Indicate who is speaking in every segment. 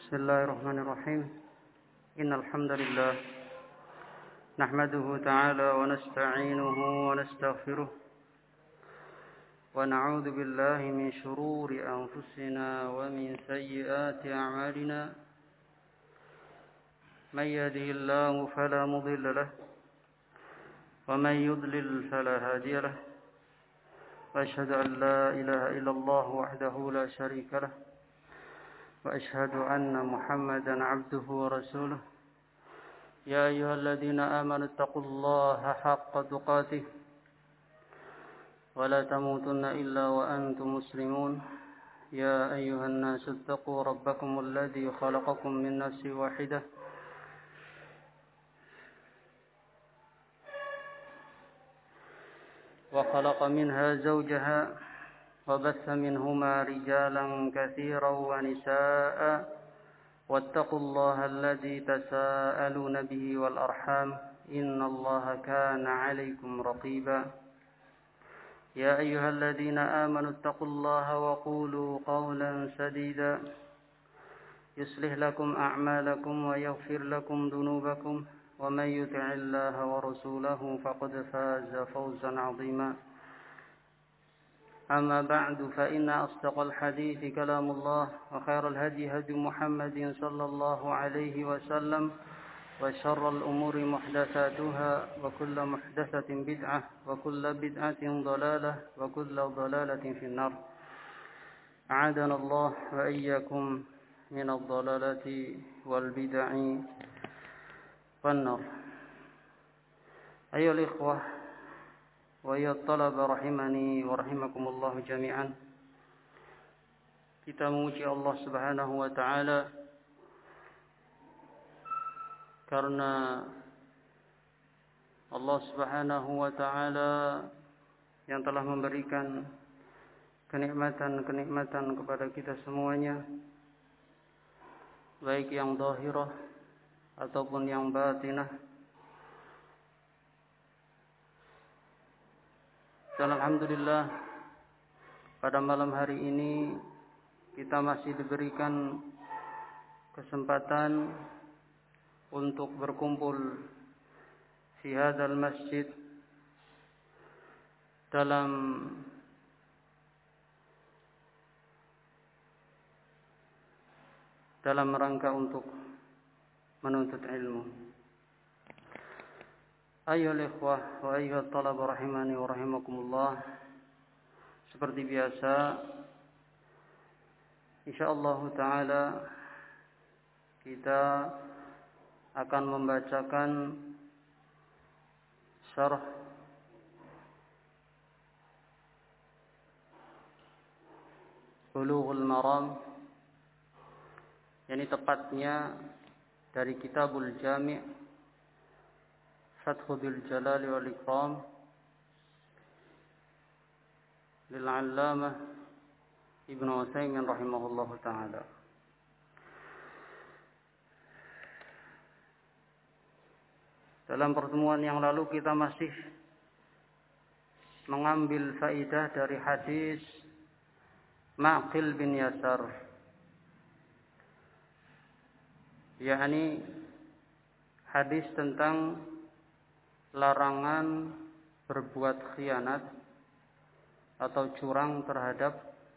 Speaker 1: بسم الله الرحمن الرحيم إن الحمد لله نحمده تعالى ونستعينه ونستغفره ونعوذ بالله من شرور أنفسنا ومن سيئات أعمالنا من يهده الله فلا مضل له ومن يضلل فلا هادي له وأشهد أن لا إله إلا الله وحده لا شريك له وأشهد أن محمدا عبده ورسوله يا أيها الذين آمنوا اتقوا الله حق تقاته ولا تموتن إلا وأنتم مسلمون يا أيها الناس اتقوا ربكم الذي خلقكم من نفس واحدة وخلق منها زوجها وبث منهما رجالا كثيرا ونساء واتقوا الله الذي تساءلون به والأرحام إن الله كان عليكم رقيبا يا أيها الذين آمنوا اتقوا الله وقولوا قولا سديدا يصلح لكم أعمالكم ويغفر لكم ذنوبكم ومن يطع الله ورسوله فقد فاز فوزا عظيما أما بعد فإن أصدق الحديث كلام الله وخير الهدي هدي محمد صلى الله عليه وسلم وشر الأمور محدثاتها وكل محدثة بدعة وكل بدعة ضلالة وكل ضلالة في النار أعاذنا الله وإياكم من الضلالة والبدع والنار أيها الإخوة وأيها الطلبة rahimani wa rahimakumullah jami'an. Kita memuji Allah Subhanahu wa taala karena Allah Subhanahu wa taala yang telah memberikan kenikmatan-kenikmatan kepada kita semuanya, baik yang zahirah ataupun yang batinah. Dan alhamdulillah pada malam hari ini kita masih diberikan kesempatan untuk berkumpul di hadzal masjid dalam rangka untuk menuntut ilmu. Ayyuhal ikhwah wa ayyuhat talaba rahimani wa rahimakumullah. Seperti biasa, insyaallah taala kita akan membacakan syarah Bulughul Maram, yakni tepatnya dari Kitabul Jami' Fathul Jalal wal Ikram lil-Allamah Ibnu Utsaimin rahimahullahu taala. Dalam pertemuan yang lalu kita masih mengambil faidah dari hadis Ma'qil bin Yasar, yakni hadis tentang larangan berbuat khianat atau curang terhadap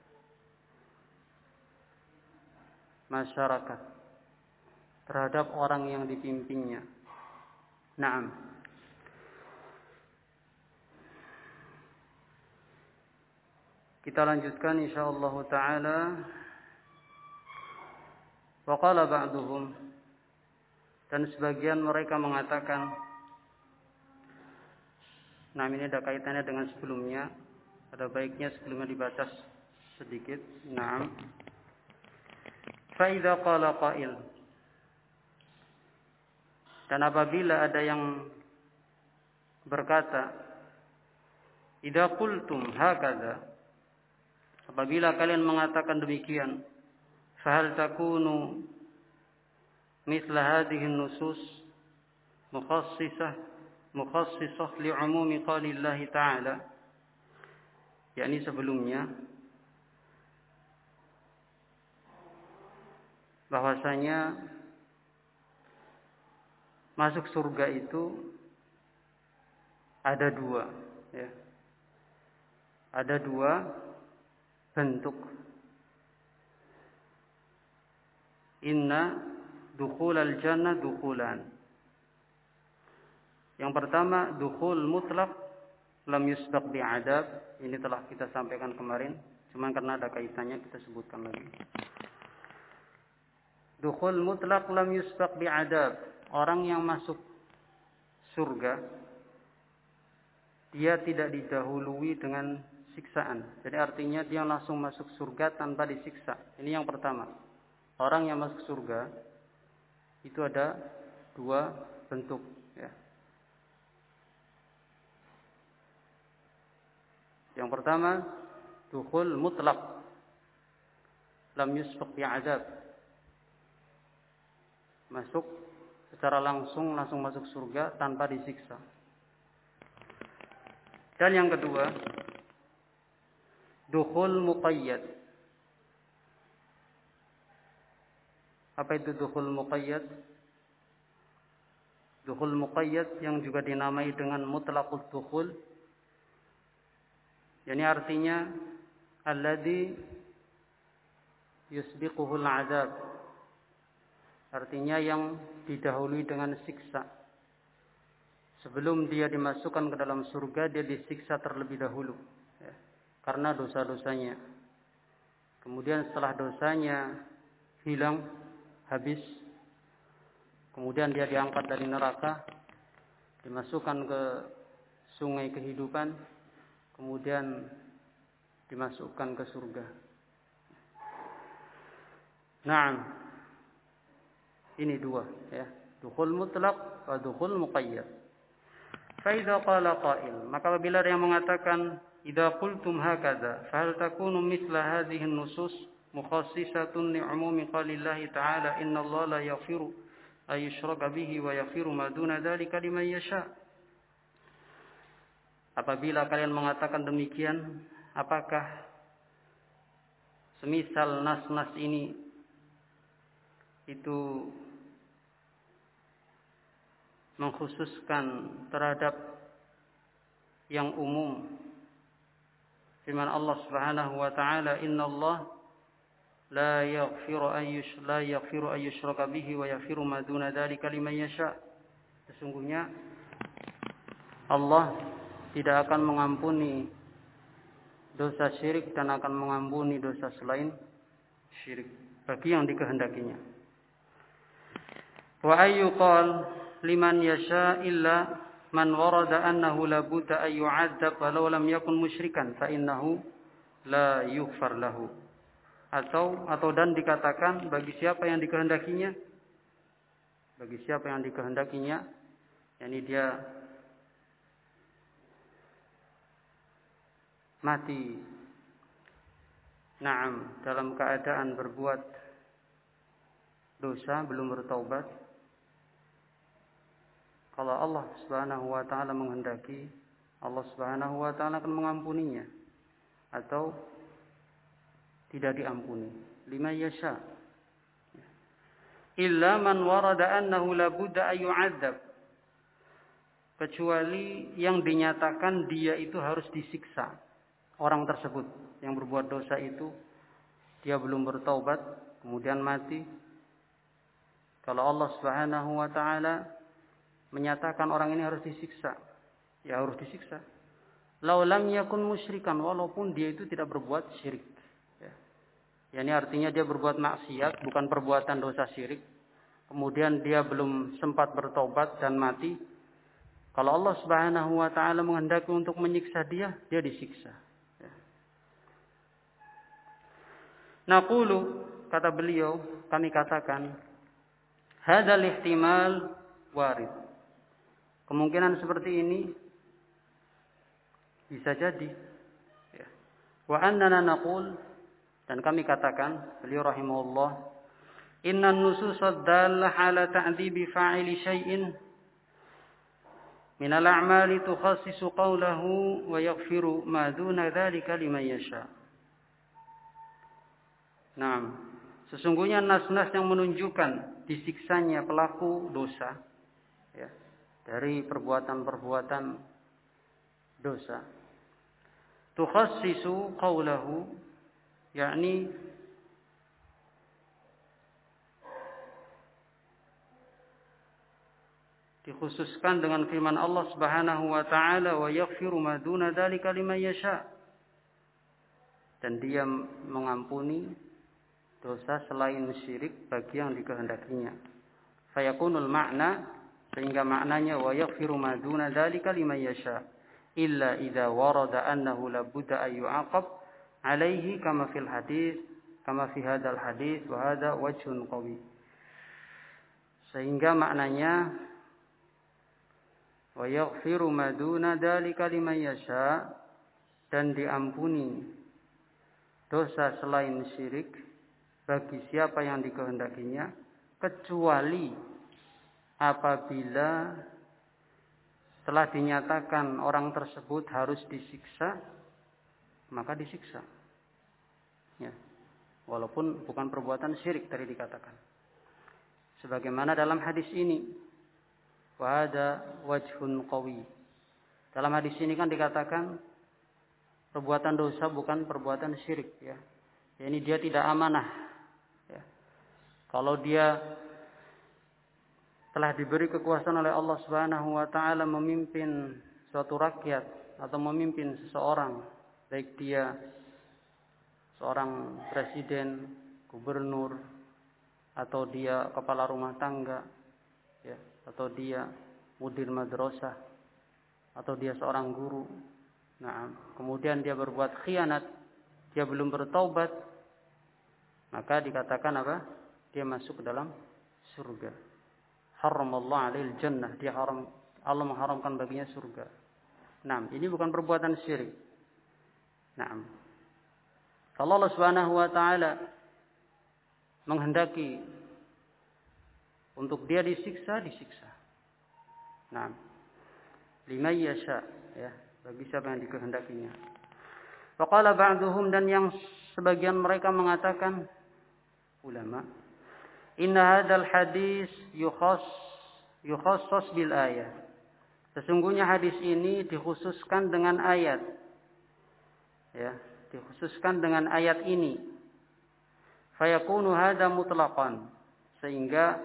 Speaker 1: masyarakat, terhadap orang yang dipimpinnya. Naam. Kita lanjutkan insyaallah taala. Wa qala ba'duhum, dan sebagian mereka mengatakan, nah ini ada kaitannya dengan sebelumnya, ada baiknya sebelumnya dibaca sedikit. Naam. Fa idza qala qail, dan apabila ada yang berkata, idza qultum hakadha, apabila kalian mengatakan demikian, fa hal takunu mithla hadhihi an-nusus mukhassisah li'umumi qaulillahi ta'ala, yakni sebelumnya bahwasanya masuk surga itu ada dua, ya. Ada dua bentuk. Inna dukhulal jannah dukhulan. Yang pertama, dukhul mutlaq lam yusbaq bi'adab. Ini telah kita sampaikan kemarin, cuman karena ada kaitannya kita sebutkan lagi. Dukhul mutlaq lam yusbaq bi'adab. Orang yang masuk surga, dia tidak didahului dengan siksaan. Jadi artinya dia langsung masuk surga tanpa disiksa. Ini yang pertama. Orang yang masuk surga itu ada dua bentuk, ya. Yang pertama, dukhul mutlaq lam yusbaq bi'adzab. Masuk secara langsung masuk surga tanpa disiksa. Dan yang kedua, dukhul muqayyad. Apa itu dukhul muqayyad? Dukhul muqayyad yang juga dinamai dengan mutlaqut dukhul. Yani artinya alladhi yusbiquhul azab. Artinya yang didahului dengan siksa. Sebelum dia dimasukkan ke dalam surga, dia disiksa terlebih dahulu, ya, karena dosa-dosanya. Kemudian setelah dosanya hilang, habis, kemudian dia diangkat dari neraka, dimasukkan ke sungai kehidupan, kemudian dimasukkan ke surga. Naam, ini dua, ya, dukhul mutlaq wa dukhul muqayyad. Fa idza qala qa'il, maka apabila ada yang mengatakan idza qultum hakadza fa hal takunu mithla hadhihi an-nusus mukhassisatun li'umumi qalillahi ta'ala innallaha la yaghfiru ay yushraka bihi wa yaghfiru ma duna dzalika liman yasha. Apabila kalian mengatakan demikian, apakah semisal nas-nas ini itu mengkhususkan terhadap yang umum firman Allah Subhanahu wa taala, innallaha la yaghfiru ay yushraka bihi wa yaghfiru ma duna dzalika liman yasha. Sesungguhnya Allah tidak akan mengampuni dosa syirik dan akan mengampuni dosa selain syirik bagi yang dikehendakinya. Wa ayyuqal liman yasha illa man warada annahu la budda ay yu'adzab walau lam yakun musyrikan fa innahu la yughfar lahu. Atau dan dikatakan bagi siapa yang dikehendakinya, yakni dia mati dalam keadaan berbuat dosa, belum bertaubat, kalau Allah Subhanahu wa taala menghendaki, Allah Subhanahu wa taala akan mengampuninya atau tidak diampuni. Lima yasha. Illa man warada annahu la budda ay yu'adzab. Kecuali yang dinyatakan dia itu harus disiksa. Orang tersebut yang berbuat dosa itu dia belum bertaubat, kemudian mati. Kalau Allah Subhanahu wa taala menyatakan orang ini harus disiksa, ya harus disiksa. Lau lam yakun musyrikan, walaupun dia itu tidak berbuat syirik. Ya, ini artinya dia berbuat maksiat, bukan perbuatan dosa syirik. Kemudian dia belum sempat bertobat dan mati. Kalau Allah Subhanahu wa taala menghendaki untuk menyiksa dia, dia disiksa. Ya. Naqulu, kata beliau, kami katakan, hadzal ihtimal warid. Kemungkinan seperti ini bisa jadi. Ya. Wa annana naqul, dan kami katakan, beliau rahimahullah, innan nusus ad-dallah ala ta'dzibi fa'ili syai'in min al-a'mali tukhassisu qawlahu wa yaghfiru ma duna dzalika liman yasha. Naam. Sesungguhnya nas-nas yang menunjukkan disiksanya pelaku dosa, ya, dari perbuatan-perbuatan dosa. Tukhassisu qawlahu, yakni dikhususkan dengan firman Allah Subhanahu wa taala, wa yaghfiru ma duna dzalika liman yasha. Dan dia mengampuni dosa selain syirik bagi yang dikehendakinya. Fayakunul makna, sehingga maknanya wa yaghfiru ma duna dzalika liman yasha illa idza warada annahu la budda ay yu'aqab alaihi kama fil hadis, kama fi hadzal hadis wa hadza wajhun qawi. Sehingga maknanya wa yaghfiru ma duna dzalika liman yasha, dan diampuni dosa selain syirik bagi siapa yang dikehendakinya, kecuali apabila setelah dinyatakan orang tersebut harus disiksa, maka disiksa. Ya. Walaupun bukan perbuatan syirik tadi dikatakan. Sebagaimana dalam hadis ini, wa hada wajhun qawi. Dalam hadis ini kan dikatakan perbuatan dosa bukan perbuatan syirik, ya. Ini dia tidak amanah, ya. Kalau dia telah diberi kekuasaan oleh Allah Subhanahu wa taala memimpin suatu rakyat atau memimpin seseorang, baik dia seorang presiden, gubernur, atau dia kepala rumah tangga, ya, atau dia mudir madrasah, atau dia seorang guru. Nah, kemudian dia berbuat khianat, dia belum bertaubat, maka dikatakan apa? Dia masuk ke dalam surga. Haramallahu alaihil jannah, Allah mengharamkan baginya surga. Nah, ini bukan perbuatan syirik. Nah, kalau Allah Subhanahu wa taala menghendaki untuk dia disiksa, disiksa. Nah, liman yasha, ya, bagi siapa yang dikehendakinya. Faqala ba'duhum, dan yang sebagian mereka mengatakan, ulama, inna hadzal hadis yukhassas bil ayat. Sesungguhnya hadis ini dikhususkan dengan ayat. Ya, dikhususkan dengan ayat ini. Fayakunu hadza mutlaqan, sehingga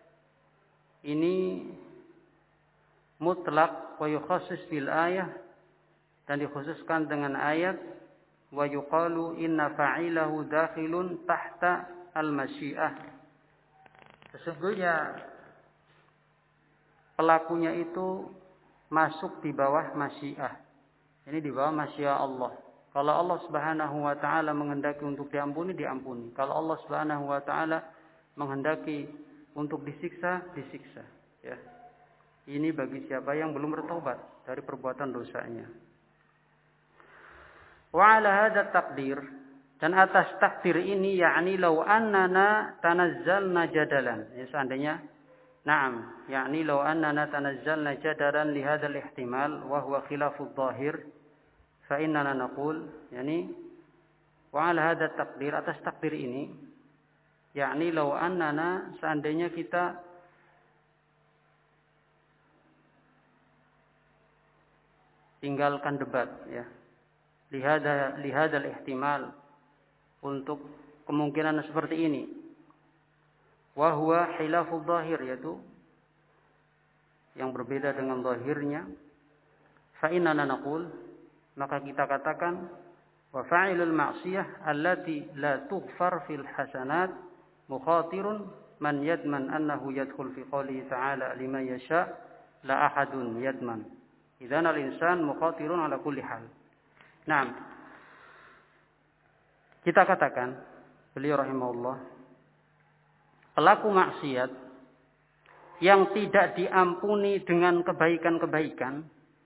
Speaker 1: ini mutlak, wa yukhassis bil ayah, dan dikhususkan dengan ayat, wa yuqalu inna fa'ilahu dakhilun tahta al-masyiah. Sesungguhnya pelakunya itu masuk di bawah masyiah. Ini di bawah masyiah Allah. Kalau Allah Subhanahu wa taala menghendaki untuk diampuni, diampuni. Kalau Allah Subhanahu wa taala menghendaki untuk disiksa, disiksa, ya. Ini bagi siapa yang belum bertobat dari perbuatan dosanya. Wa ala hadza taqdir, dan atas takdir ini, yakni law annana tanazzalna jadalan, ya, seandainya, na'am, yakni law annana tanazzalna jadalan li hadzal ihtimal wa huwa khilafudh dhahir, fa innana naqul, yakni wa ala hadza taqdir, atas takdir ini, yakni law annana, seandainya kita tinggalkan debat, ya, lihadal ihtimal, untuk kemungkinan seperti ini, wa huwa khilafudh dhahir, yaitu yang berbeda dengan zahirnya, fa innana naqul, maka kita katakan, wa fa'ilul ma'siyah allati la tughfar fil hasanat mukhatirun man yadman annahu yadkhul fi qawlihi ta'ala liman yasha la ahadun yadman idzan al-insan mukhatirun ala kulli hal. Nah, kita katakan, beliau rahimahullah, pelaku maksiat yang tidak diampuni dengan kebaikan-kebaikan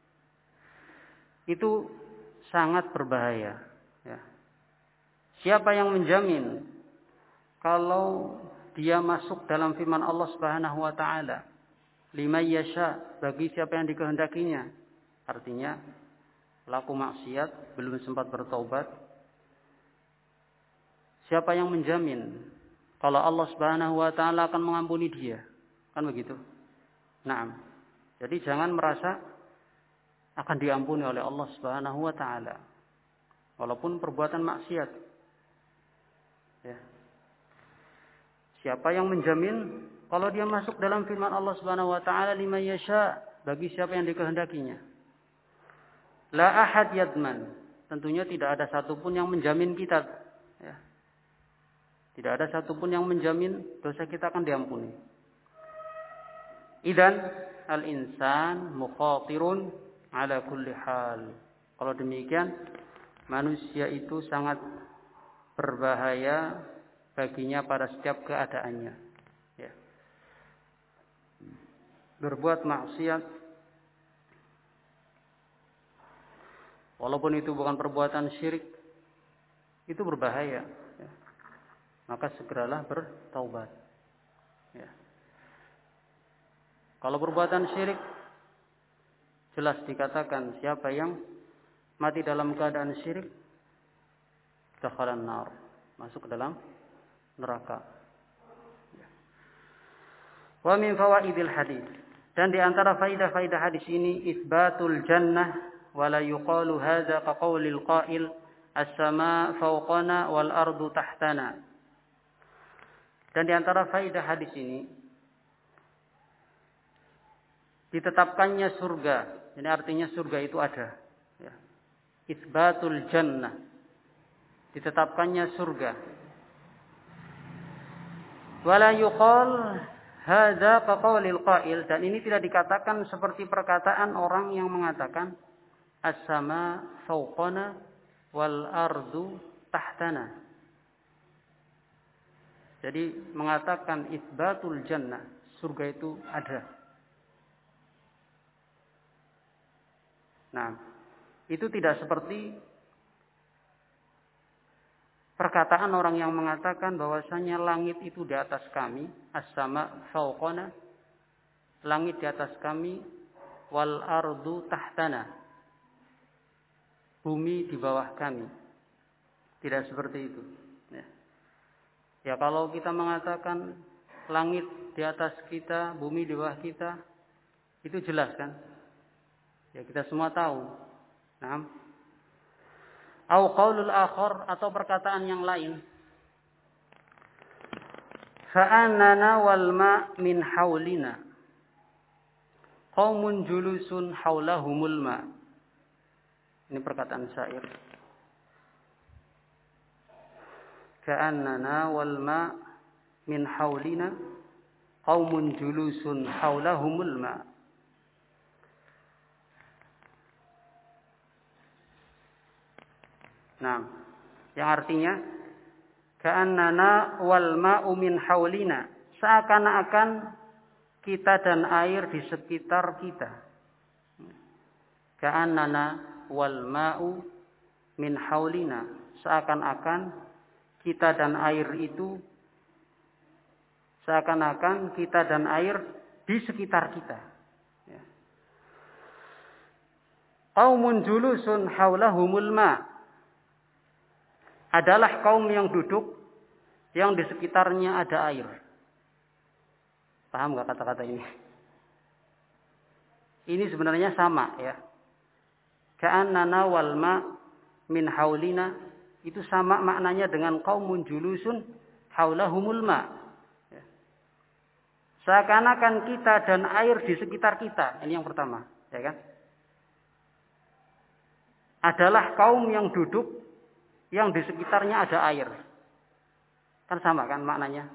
Speaker 1: itu sangat berbahaya, ya. Siapa yang menjamin kalau dia masuk dalam firman Allah Subhanahu wa taala, liman yasha, bagi siapa yang dikehendakinya? Artinya pelaku maksiat belum sempat bertaubat. Siapa yang menjamin kalau Allah Subhanahu wa taala akan mengampuni dia. Kan begitu? Naam. Jadi jangan merasa akan diampuni oleh Allah Subhanahu wa taala walaupun perbuatan maksiat. Ya. Siapa yang menjamin kalau dia masuk dalam firman Allah Subhanahu wa taala liman yasha, bagi siapa yang dikehendakinya. La ahad yadman. Tentunya tidak ada satupun yang menjamin kita. Ya. Tidak ada satupun yang menjamin dosa kita akan diampuni. Idan al-insan mukhatirun ala kulli hal. Kalau demikian, manusia itu sangat berbahaya baginya pada setiap keadaannya. Ya. Berbuat maksiat, walaupun itu bukan perbuatan syirik, itu berbahaya. Ya. Maka segeralah bertaubat. Ya. Kalau perbuatan syirik, jelas dikatakan siapa yang mati dalam keadaan syirik, dakhalan nar, masuk ke dalam neraka. Ya. Wa min fawaidil hadis, dan di antara faidah-faidah hadis ini isbatul jannah wa la yuqalu hadza ka qaulil qail as-samaa fawqana wal ardu tahtana. Dan di antara faidah hadis ini ditetapkannya surga. Ini artinya surga itu ada. Ya. Isbatul jannah. Ditetapkannya surga. Wala yuqal hadza ka qaulil qail, dan ini tidak dikatakan seperti perkataan orang yang mengatakan as-sama fawqana wal ardu tahtana. Jadi mengatakan isbatul jannah, surga itu ada. Nah, itu tidak seperti perkataan orang yang mengatakan bahwasanya langit itu di atas kami, as-sama fawqana, langit di atas kami, wal ardu tahtana, bumi di bawah kami. Tidak seperti itu. Ya, kalau kita mengatakan langit di atas kita, bumi di bawah kita, itu jelas kan? Ya, kita semua tahu. Naam. Au qaulul akhar, atau perkataan yang lain. Fa'annana wal ma' min haulina. Qaumun julusun haulahumul ma'. Ini perkataan syair. Ka'annana wal ma' min haulina. Qaumun julusun haulahumul ma'. Nah, yang artinya ka'annana wal ma'u min haulina, seakan-akan kita dan air di sekitar kita. Ka'annana wal ma'u min haulina, seakan-akan kita dan air itu, seakan-akan kita dan air di sekitar kita. Qaumun julusun haulahumul ma', adalah kaum yang duduk yang di sekitarnya ada air. Paham nggak kata-kata ini? Ini sebenarnya sama ya. Ka'annana wal ma' min haulina, itu sama maknanya dengan qaumun julusun haulahumul ma'. Seakan-akan kita dan air di sekitar kita. Ini yang pertama, ya kan? Adalah kaum yang duduk yang di sekitarnya ada air. Kan sama kan maknanya?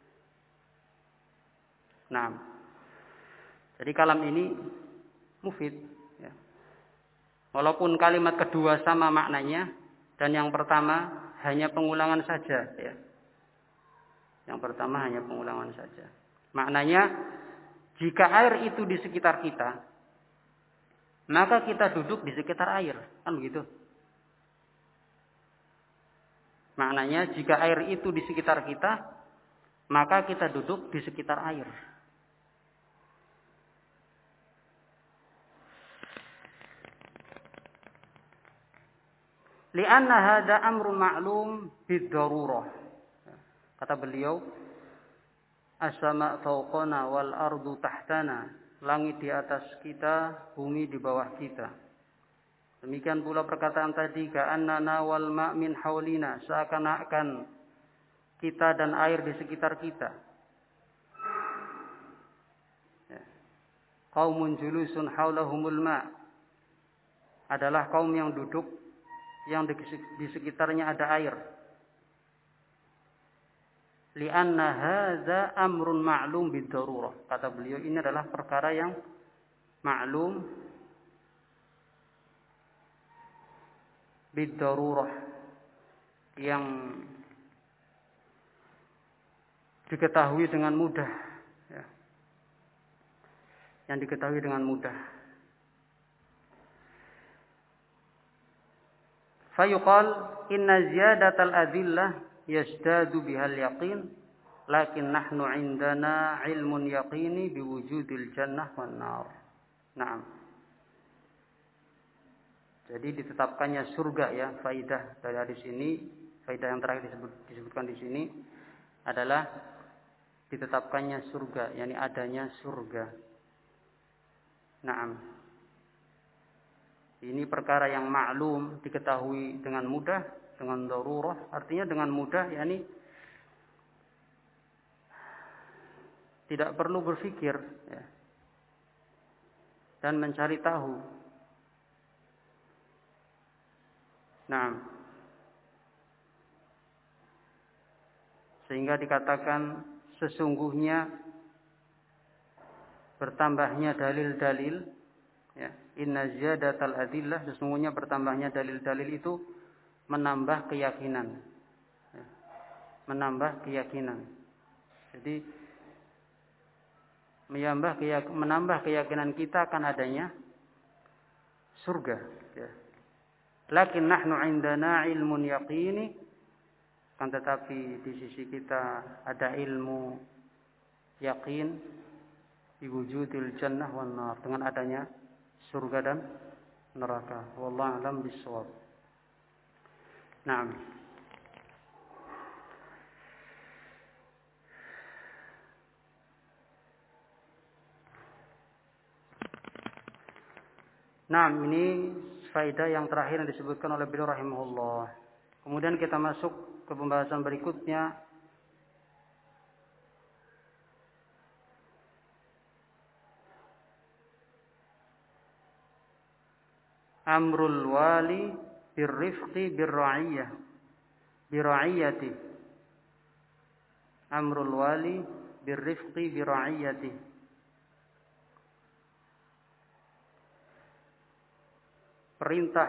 Speaker 1: Nah, jadi kalam ini mufid. Ya. Walaupun kalimat kedua sama maknanya, dan yang pertama hanya pengulangan saja. Ya. Yang pertama hanya pengulangan saja. Maknanya, jika air itu di sekitar kita, maka kita duduk di sekitar air. Kan begitu? Maknanya jika air itu di sekitar kita, maka kita duduk di sekitar air. Li'anna hadza amrun ma'lum bid-darurah. Kata beliau, as-sama' fawqana wal ardu tahtana. Langit di atas kita, bumi di bawah kita. Demikian pula perkataan tadi, ka'annana wal ma' min haulina, seakan-akan kita dan air di sekitar kita. Qaumun julusun haulahumul ma', adalah kaum yang duduk yang di sekitarnya ada air. Li'anna hadza amrun ma'lum bid-darurah. Kata beliau, ini adalah perkara yang ma'lum bid-darurah, yang diketahui dengan mudah, ya. Yang diketahui dengan mudah. Fayuqal inna ziyadatal adillah yasdadu bihal yaqin, lakin nahnu indana ilmun yaqini biwujudil jannah wan nar. Naam. Jadi ditetapkannya surga, ya, faidah dari hadis ini, faidah yang terakhir disebutkan di sini adalah ditetapkannya surga, yakni adanya surga. Naam. Ini perkara yang maklum, diketahui dengan mudah, dengan darurah, artinya dengan mudah, yakni tidak perlu berpikir, ya, dan mencari tahu. Nah, sehingga dikatakan sesungguhnya bertambahnya dalil-dalil, ya, inna ziyadatal adillah, sesungguhnya bertambahnya dalil-dalil itu menambah keyakinan, ya, menambah keyakinan. Jadi menambah keyakinan kita akan adanya surga, ya. Lakin nahnu indana ilmun yaqini, kan tetapi di sisi kita ada ilmu yakin biwujudil jannah wan nar, dengan adanya surga dan neraka. Wallahu a'lam bishawab. Naam. Naam, ini faedah yang terakhir yang disebutkan oleh beliau rahimahullah. Kemudian kita masuk ke pembahasan berikutnya. Amrul wali birrifqi birra'iyati. Amrul wali birrifqi birra'iyati. Perintah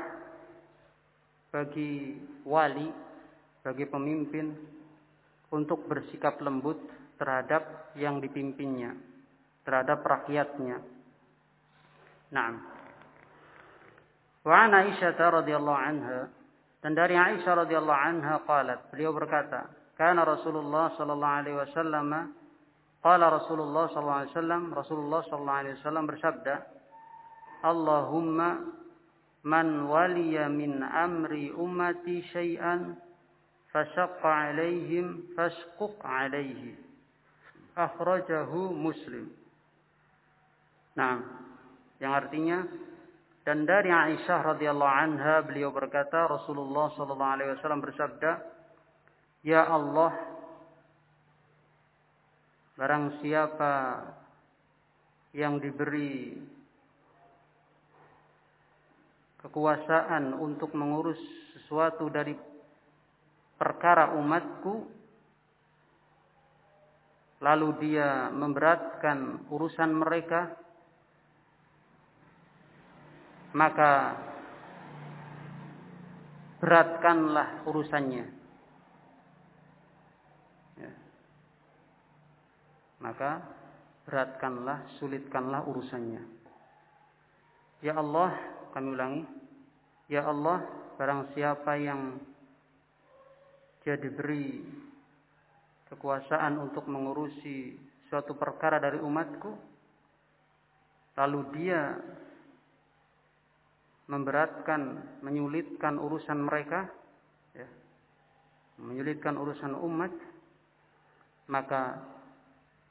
Speaker 1: bagi wali, bagi pemimpin, untuk bersikap lembut terhadap yang dipimpinnya, terhadap rakyatnya. Naam. Wa an Aisyah radhiyallahu anha, dan dari Aisyah radhiyallahu anha qalat, beliau berkata, kana Rasulullah sallallahu alaihi wasallam, qala Rasulullah sallallahu alaihi wasallam, Rasulullah sallallahu alaihi wasallam bersabda, Allahumma man waliya min amri ummati syai'an fashaqqa alaihim fashquq alaihi. Akhrajahu Muslim. Nah, yang artinya, dan dari Aisyah radhiyallahu anha beliau berkata, Rasulullah sallallahu alaihi wasallam bersabda, ya Allah, barang siapa yang diberi kekuasaan untuk mengurus sesuatu dari perkara umatku, lalu dia memberatkan urusan mereka, maka beratkanlah urusannya. Ya. Maka beratkanlah, sulitkanlah urusannya. Ya Allah, kami ulangi, ya Allah, barang siapa yang dia diberi kekuasaan untuk mengurusi suatu perkara dari umatku, lalu dia memberatkan, menyulitkan urusan mereka, ya, menyulitkan urusan umat, maka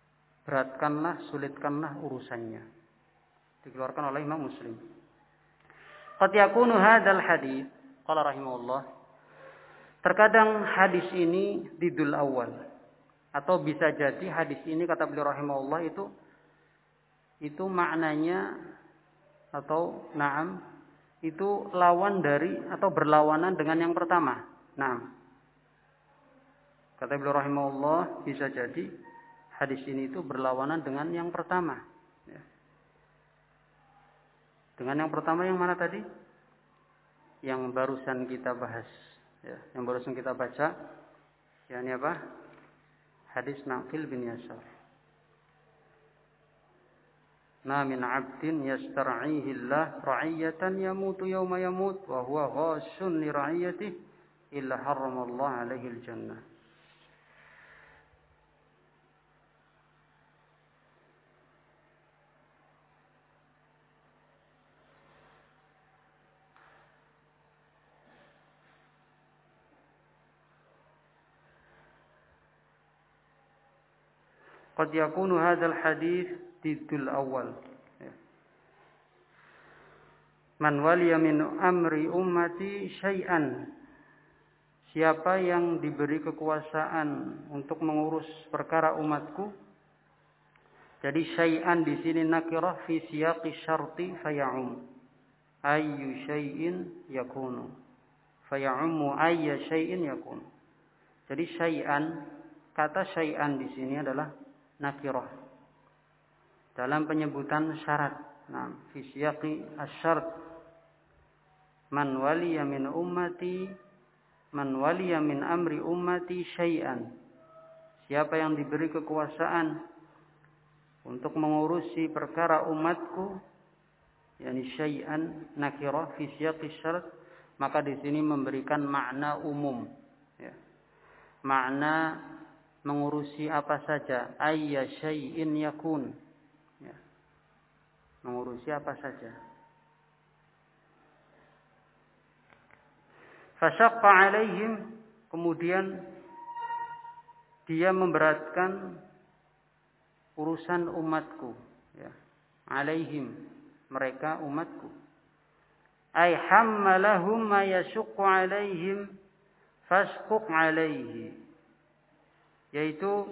Speaker 1: beratkanlah, sulitkanlah urusannya. Dikeluarkan oleh Imam Muslim. Qad yakunu hadzal hadits, qala rahimahullah. Terkadang hadis ini didul awal, atau bisa jadi hadis ini kata beliau rahimahullah itu maknanya atau na'am itu lawan dari atau berlawanan dengan yang pertama. Na'am. Kata beliau rahimahullah bisa jadi hadis ini itu berlawanan dengan yang pertama. Ya. Dengan yang pertama yang mana tadi? Yang barusan kita bahas. Ya, yang barusan kita baca. Ya, ini apa? Hadis Na'fil bin Yasar. Ma min 'abdin yastar'ihi Allah ra'iyatan yamutu yawma yamut wa huwa ghashun li ra'iyatihi illa harrama Allah 'alaihi al-jannah. Qad yakunu hadzal hadits didul awal. Man waliya min amri ummati syai'an. Siapa yang diberi kekuasaan untuk mengurus perkara umatku. Jadi syai'an di sini nakirah fi siyaqi syarti faya'um. Ayyu syai'in yakunu. Faya'ummu ayya syai'in yakunu. Jadi syai'an, kata syai'an di sini adalah nakirah dalam penyebutan syarat. Nah, fi siyaqi asy-syart man waliya min amri ummati syai'an. Siapa yang diberi kekuasaan untuk mengurusi perkara umatku, yakni syai'an nakirah fi siyaqi asy-syart, maka di sini memberikan makna umum. Ya. Makna mengurusi apa saja, ayya syai'in yakun. Ya. Mengurusi apa saja. Fasyaqqa 'alaihim, kemudian dia memberatkan urusan umatku, ya. 'Alaihim, mereka umatku. Ay hammalahum ma yashuqqu 'alaihim fasquq 'alaihi. Yaitu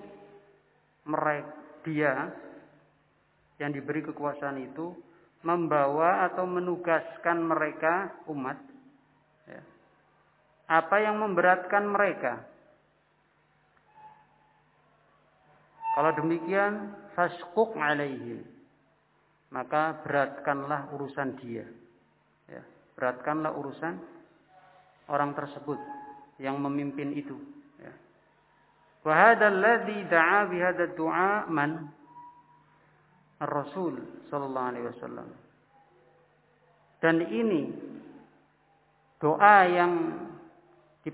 Speaker 1: dia yang diberi kekuasaan itu membawa atau menugaskan mereka umat, ya, apa yang memberatkan mereka. Kalau demikian fasquq alaihim, maka beratkanlah urusan dia, ya, beratkanlah urusan orang tersebut yang memimpin itu. Wa hadzal ladzi da'a bi hadzal du'a man Ar-Rasul sallallahu alaihi wasallam. Dan ini doa yang